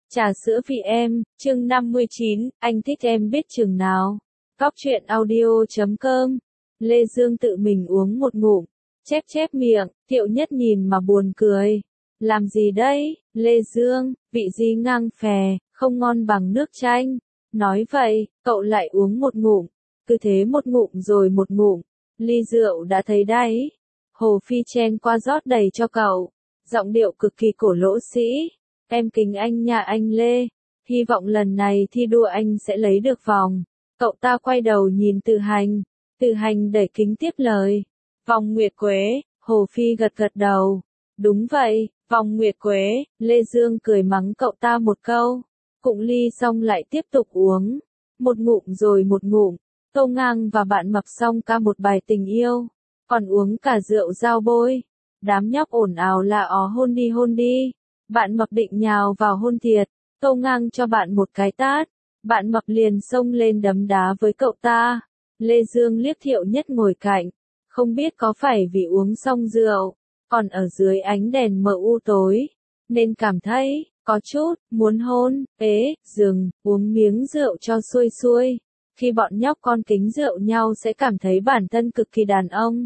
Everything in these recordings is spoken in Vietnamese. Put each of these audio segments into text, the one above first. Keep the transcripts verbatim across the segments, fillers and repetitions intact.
Trà sữa vì em, chương năm mươi chín, anh thích em biết chừng nào. Góc truyện audio chấm com. Lê Dương tự mình uống một ngụm, chép chép miệng, Thiệu Nhất nhìn mà buồn cười. Làm gì đây, Lê Dương, vị gì ngang phè, không ngon bằng nước chanh. Nói vậy, cậu lại uống một ngụm, cứ thế một ngụm rồi một ngụm, ly rượu đã thấy đáy. Hồ Phi chen qua rót đầy cho cậu, giọng điệu cực kỳ cổ lỗ sĩ. Em kính anh nhà anh Lê, hy vọng lần này thi đua anh sẽ lấy được vòng. Cậu ta quay đầu nhìn Từ Hành, Từ Hành đẩy kính tiếp lời. Vòng nguyệt quế, Hồ Phi gật gật đầu. Đúng vậy, vòng nguyệt quế, Lê Dương cười mắng cậu ta một câu. Cụng ly xong lại tiếp tục uống. Một ngụm rồi một ngụm, Tô Ngang và bạn Mập xong ca một bài tình yêu, còn uống cả rượu dao bôi. Đám nhóc ồn ào là ó hôn đi hôn đi. Bạn Mập định nhào vào hôn thiệt, Tô Ngang cho bạn một cái tát, bạn Mập liền xông lên đấm đá với cậu ta. Lê Dương liếc Thiệu Nhất ngồi cạnh, không biết có phải vì uống xong rượu, còn ở dưới ánh đèn mờ u tối, nên cảm thấy, có chút, muốn hôn, ế, dừng, uống miếng rượu cho xuôi xuôi. Khi bọn nhóc con kính rượu nhau sẽ cảm thấy bản thân cực kỳ đàn ông.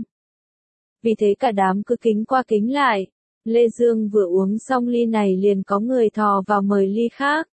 Vì thế cả đám cứ kính qua kính lại. Lê Dương vừa uống xong ly này liền có người thò vào mời ly khác.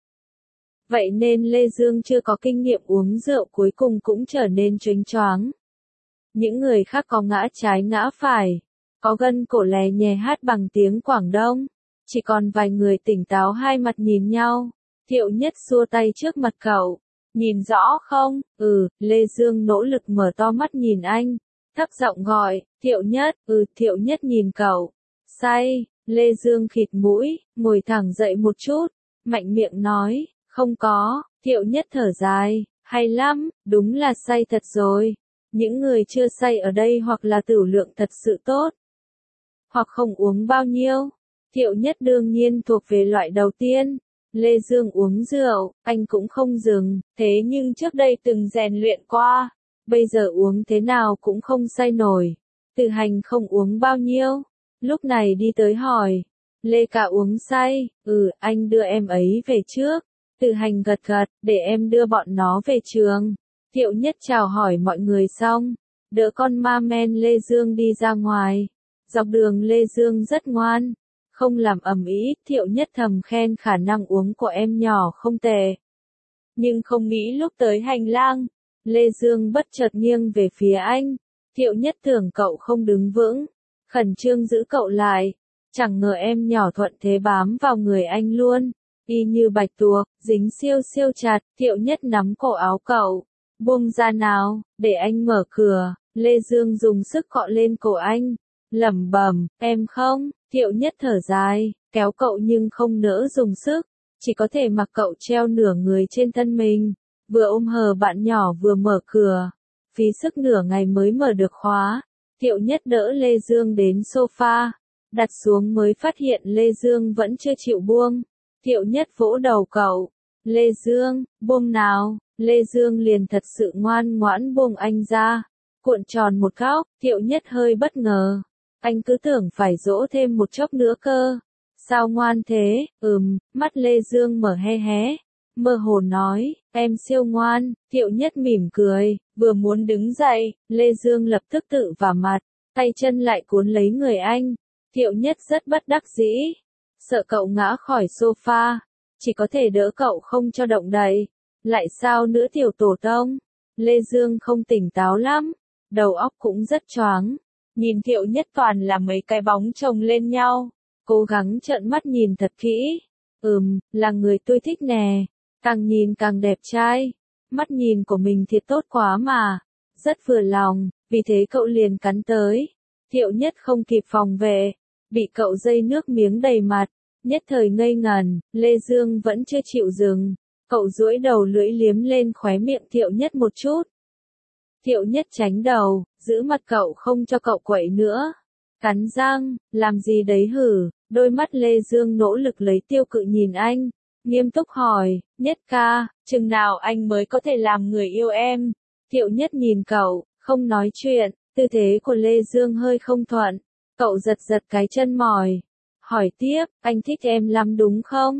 Vậy nên Lê Dương chưa có kinh nghiệm uống rượu cuối cùng cũng trở nên chênh choáng. Những người khác có ngã trái ngã phải, có gân cổ lè nhè hát bằng tiếng Quảng Đông. Chỉ còn vài người tỉnh táo hai mặt nhìn nhau. Thiệu Nhất xua tay trước mặt cậu. Nhìn rõ không? Ừ, Lê Dương nỗ lực mở to mắt nhìn anh. Thấp giọng gọi, Thiệu Nhất, ừ, Thiệu Nhất nhìn cậu. Say, Lê Dương khịt mũi, ngồi thẳng dậy một chút, mạnh miệng nói, không có. Thiệu Nhất thở dài, hay lắm, đúng là say thật rồi. Những người chưa say ở đây hoặc là tửu lượng thật sự tốt, hoặc không uống bao nhiêu. Thiệu Nhất đương nhiên thuộc về loại đầu tiên. Lê Dương uống rượu, anh cũng không dừng, thế nhưng trước đây từng rèn luyện qua, bây giờ uống thế nào cũng không say nổi. Từ Hành không uống bao nhiêu, lúc này đi tới hỏi, Lê Cả uống say, ừ, anh đưa em ấy về trước. Từ Hành gật gật, để em đưa bọn nó về trường. Thiệu Nhất chào hỏi mọi người xong, đỡ con ma men Lê Dương đi ra ngoài. Dọc đường Lê Dương rất ngoan, không làm ầm ĩ. Thiệu Nhất thầm khen khả năng uống của em nhỏ không tệ. Nhưng không nghĩ lúc tới hành lang, Lê Dương bất chợt nghiêng về phía anh. Thiệu Nhất tưởng cậu không đứng vững, khẩn trương giữ cậu lại. Chẳng ngờ em nhỏ thuận thế bám vào người anh luôn, y như bạch tuộc, dính siêu siêu chặt. Thiệu Nhất nắm cổ áo cậu, buông ra nào, để anh mở cửa. Lê Dương dùng sức cọ lên cổ anh, lẩm bẩm, em không. Thiệu Nhất thở dài, kéo cậu nhưng không nỡ dùng sức, chỉ có thể mặc cậu treo nửa người trên thân mình, vừa ôm hờ bạn nhỏ vừa mở cửa. Phí sức nửa ngày mới mở được khóa. Thiệu Nhất đỡ Lê Dương đến sofa, đặt xuống mới phát hiện Lê Dương vẫn chưa chịu buông. Thiệu Nhất vỗ đầu cậu, Lê Dương, buông nào. Lê Dương liền thật sự ngoan ngoãn buông anh ra, cuộn tròn một góc. Thiệu Nhất hơi bất ngờ, anh cứ tưởng phải dỗ thêm một chốc nữa cơ. Sao ngoan thế? Ừm, mắt Lê Dương mở hé hé, mơ hồ nói, em siêu ngoan. Thiệu Nhất mỉm cười, vừa muốn đứng dậy, Lê Dương lập tức tự vả mặt, tay chân lại cuốn lấy người anh. Thiệu Nhất rất bất đắc dĩ, sợ cậu ngã khỏi sofa, chỉ có thể đỡ cậu không cho động đậy. Lại sao nữa tiểu tổ tông? Lê Dương không tỉnh táo lắm, đầu óc cũng rất choáng. Nhìn Thiệu Nhất toàn là mấy cái bóng chồng lên nhau, cố gắng trợn mắt nhìn thật kỹ. Ừm, là người tôi thích nè, càng nhìn càng đẹp trai. Mắt nhìn của mình thiệt tốt quá mà, rất vừa lòng, vì thế cậu liền cắn tới. Thiệu Nhất không kịp phòng vệ, bị cậu dây nước miếng đầy mặt, nhất thời ngây ngần. Lê Dương vẫn chưa chịu dừng, cậu duỗi đầu lưỡi liếm lên khóe miệng Thiệu Nhất một chút. Thiệu Nhất tránh đầu, giữ mặt cậu không cho cậu quậy nữa. Cắn răng, làm gì đấy hử? Đôi mắt Lê Dương nỗ lực lấy tiêu cự nhìn anh, nghiêm túc hỏi, Nhất ca, chừng nào anh mới có thể làm người yêu em? Thiệu Nhất nhìn cậu, không nói chuyện, tư thế của Lê Dương hơi không thuận. Cậu giật giật cái chân mỏi, hỏi tiếp, anh thích em lắm đúng không?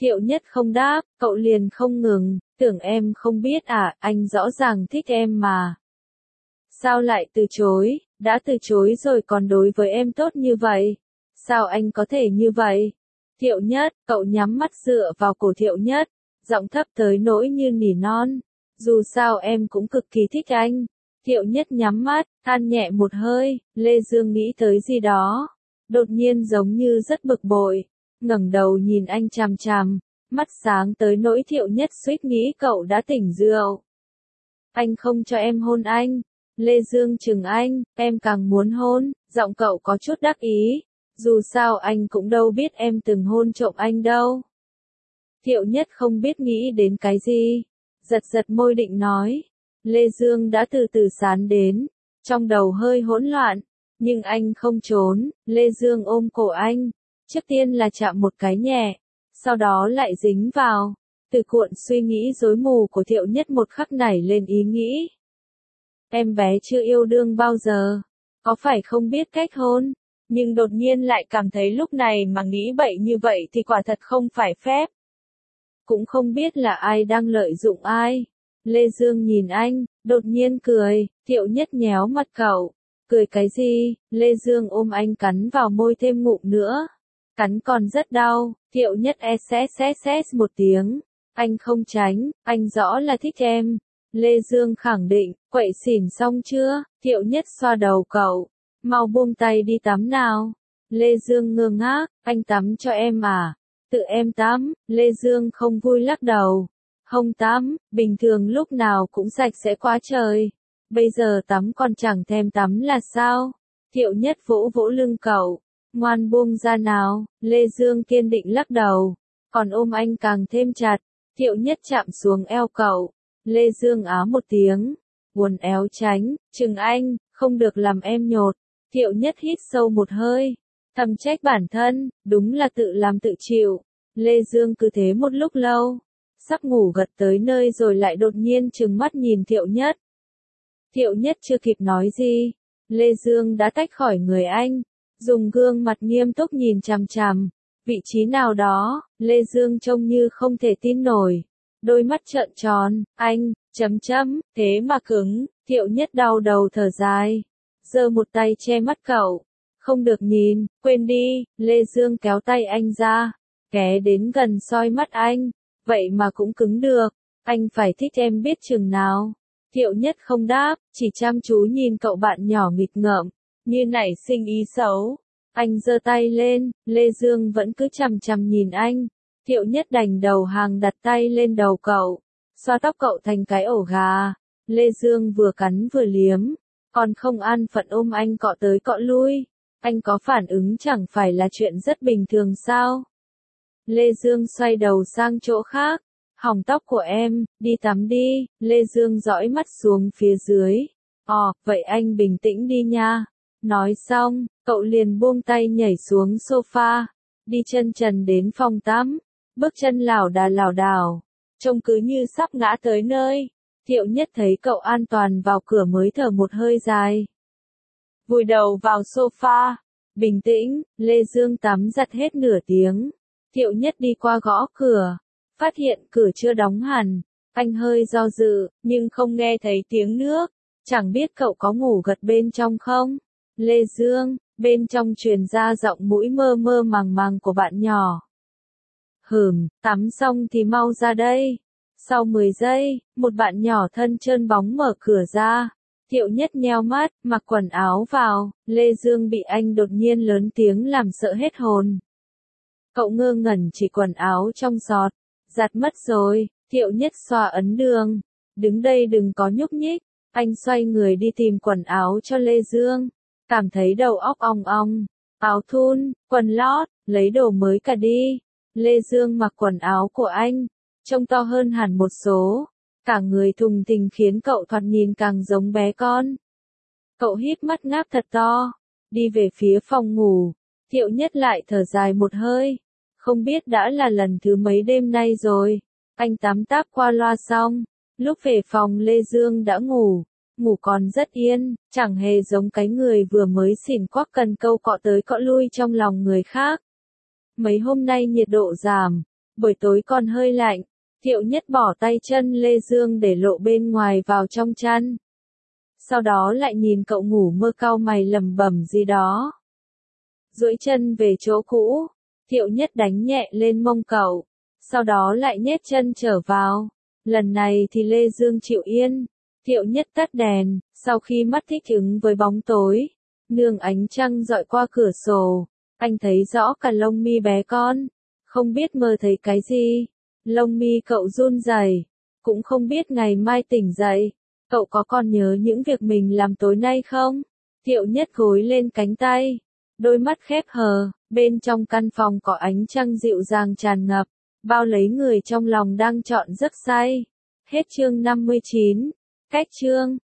Thiệu Nhất không đáp, cậu liền không ngừng, tưởng em không biết à, anh rõ ràng thích em mà. Sao lại từ chối, đã từ chối rồi còn đối với em tốt như vậy? Sao anh có thể như vậy? Thiệu Nhất, cậu nhắm mắt dựa vào cổ Thiệu Nhất, giọng thấp tới nỗi như nỉ non. Dù sao em cũng cực kỳ thích anh. Thiệu Nhất nhắm mắt, than nhẹ một hơi, Lê Dương nghĩ tới gì đó. Đột nhiên giống như rất bực bội, ngẩng đầu nhìn anh chằm chằm, mắt sáng tới nỗi Thiệu Nhất suýt nghĩ cậu đã tỉnh rượu. Anh không cho em hôn anh. Lê Dương chừng anh, em càng muốn hôn, giọng cậu có chút đắc ý. Dù sao anh cũng đâu biết em từng hôn trộm anh đâu. Thiệu Nhất không biết nghĩ đến cái gì, giật giật môi định nói. Lê Dương đã từ từ sán đến, trong đầu hơi hỗn loạn, nhưng anh không trốn. Lê Dương ôm cổ anh, trước tiên là chạm một cái nhẹ, sau đó lại dính vào. Từ cuộn suy nghĩ rối mù của Thiệu Nhất một khắc nảy lên ý nghĩ. Em bé chưa yêu đương bao giờ, có phải không biết cách hôn, nhưng đột nhiên lại cảm thấy lúc này mà nghĩ bậy như vậy thì quả thật không phải phép. Cũng không biết là ai đang lợi dụng ai. Lê Dương nhìn anh, đột nhiên cười. Thiệu Nhất nhéo mặt cậu. Cười cái gì? Lê Dương ôm anh cắn vào môi thêm ngụm nữa. Cắn còn rất đau. Thiệu Nhất ss một tiếng. Anh không tránh, anh rõ là thích em. Lê Dương khẳng định, quậy xỉn xong chưa? Thiệu Nhất xoa đầu cậu. Mau buông tay đi tắm nào. Lê Dương ngơ ngác, anh tắm cho em à? Tự em tắm. Lê Dương không vui lắc đầu. Không tắm, bình thường lúc nào cũng sạch sẽ quá trời. Bây giờ tắm còn chẳng thèm tắm là sao? Thiệu Nhất vỗ vỗ lưng cậu. Ngoan buông ra nào. Lê Dương kiên định lắc đầu. Còn ôm anh càng thêm chặt. Thiệu Nhất chạm xuống eo cậu. Lê Dương á một tiếng. Uốn éo tránh, chừng anh, không được làm em nhột. Thiệu Nhất hít sâu một hơi. Thầm trách bản thân, đúng là tự làm tự chịu. Lê Dương cứ thế một lúc lâu. Sắp ngủ gật tới nơi rồi lại đột nhiên trừng mắt nhìn Thiệu Nhất. Thiệu Nhất chưa kịp nói gì, Lê Dương đã tách khỏi người anh, dùng gương mặt nghiêm túc nhìn chằm chằm. Vị trí nào đó, Lê Dương trông như không thể tin nổi. Đôi mắt trợn tròn, anh, chấm chấm, thế mà cứng. Thiệu Nhất đau đầu thở dài, giơ một tay che mắt cậu. Không được nhìn, quên đi. Lê Dương kéo tay anh ra, ghé đến gần soi mắt anh. Vậy mà cũng cứng được, anh phải thích em biết chừng nào. Thiệu Nhất không đáp, chỉ chăm chú nhìn cậu bạn nhỏ nghịch ngợm, như nảy sinh ý xấu. Anh giơ tay lên, Lê Dương vẫn cứ chằm chằm nhìn anh. Thiệu Nhất đành đầu hàng đặt tay lên đầu cậu, xoa tóc cậu thành cái ổ gà. Lê Dương vừa cắn vừa liếm, còn không an phận ôm anh cọ tới cọ lui. Anh có phản ứng chẳng phải là chuyện rất bình thường sao? Lê Dương xoay đầu sang chỗ khác. Hỏng tóc của em, đi tắm đi. Lê Dương dõi mắt xuống phía dưới. Ồ, vậy anh bình tĩnh đi nha. Nói xong, cậu liền buông tay nhảy xuống sofa, đi chân trần đến phòng tắm, bước chân lảo đà lảo đảo, trông cứ như sắp ngã tới nơi. Thiệu Nhất thấy cậu an toàn vào cửa mới thở một hơi dài. Vùi đầu vào sofa, bình tĩnh. Lê Dương tắm giặt hết nửa tiếng. Thiệu Nhất đi qua gõ cửa, phát hiện cửa chưa đóng hẳn. Anh hơi do dự, nhưng không nghe thấy tiếng nước. Chẳng biết cậu có ngủ gật bên trong không? Lê Dương, bên trong truyền ra giọng mũi mơ mơ màng màng của bạn nhỏ. Hừm, tắm xong thì mau ra đây. Sau mười giây, một bạn nhỏ thân trơn bóng mở cửa ra. Thiệu Nhất nheo mắt, mặc quần áo vào. Lê Dương bị anh đột nhiên lớn tiếng làm sợ hết hồn. Cậu ngơ ngẩn chỉ quần áo trong giọt. Giặt mất rồi. Thiệu Nhất xoa ấn đường. Đứng đây đừng có nhúc nhích. Anh xoay người đi tìm quần áo cho Lê Dương. Cảm thấy đầu óc ong ong. Áo thun, quần lót, lấy đồ mới cả đi. Lê Dương mặc quần áo của anh, trông to hơn hẳn một số. Cả người thùng thình khiến cậu thoạt nhìn càng giống bé con. Cậu híp mắt ngáp thật to, đi về phía phòng ngủ. Thiệu Nhất lại thở dài một hơi. Không biết đã là lần thứ mấy đêm nay rồi. Anh tắm táp qua loa xong, lúc về phòng Lê Dương đã ngủ. Ngủ còn rất yên, chẳng hề giống cái người vừa mới xỉn quắc cần câu cọ tới cọ lui trong lòng người khác. Mấy hôm nay nhiệt độ giảm, Buổi tối còn hơi lạnh, Thiệu Nhất bỏ tay chân Lê Dương để lộ bên ngoài vào trong chăn. Sau đó lại nhìn cậu ngủ mơ cau mày lẩm bẩm gì đó. Duỗi chân về chỗ cũ, Thiệu Nhất đánh nhẹ lên mông cậu, sau đó lại nhét chân trở vào. Lần này thì Lê Dương chịu yên. Thiệu Nhất tắt đèn, sau khi mắt thích ứng với bóng tối, nương ánh trăng dọi qua cửa sổ, anh thấy rõ cả lông mi bé con. Không biết mơ thấy cái gì, lông mi cậu run rẩy, cũng không biết ngày mai tỉnh dậy, cậu có còn nhớ những việc mình làm tối nay không? Thiệu Nhất gối lên cánh tay, đôi mắt khép hờ, bên trong căn phòng có ánh trăng dịu dàng tràn ngập, bao lấy người trong lòng đang trọn giấc say. Hết chương năm mươi chín, cách chương.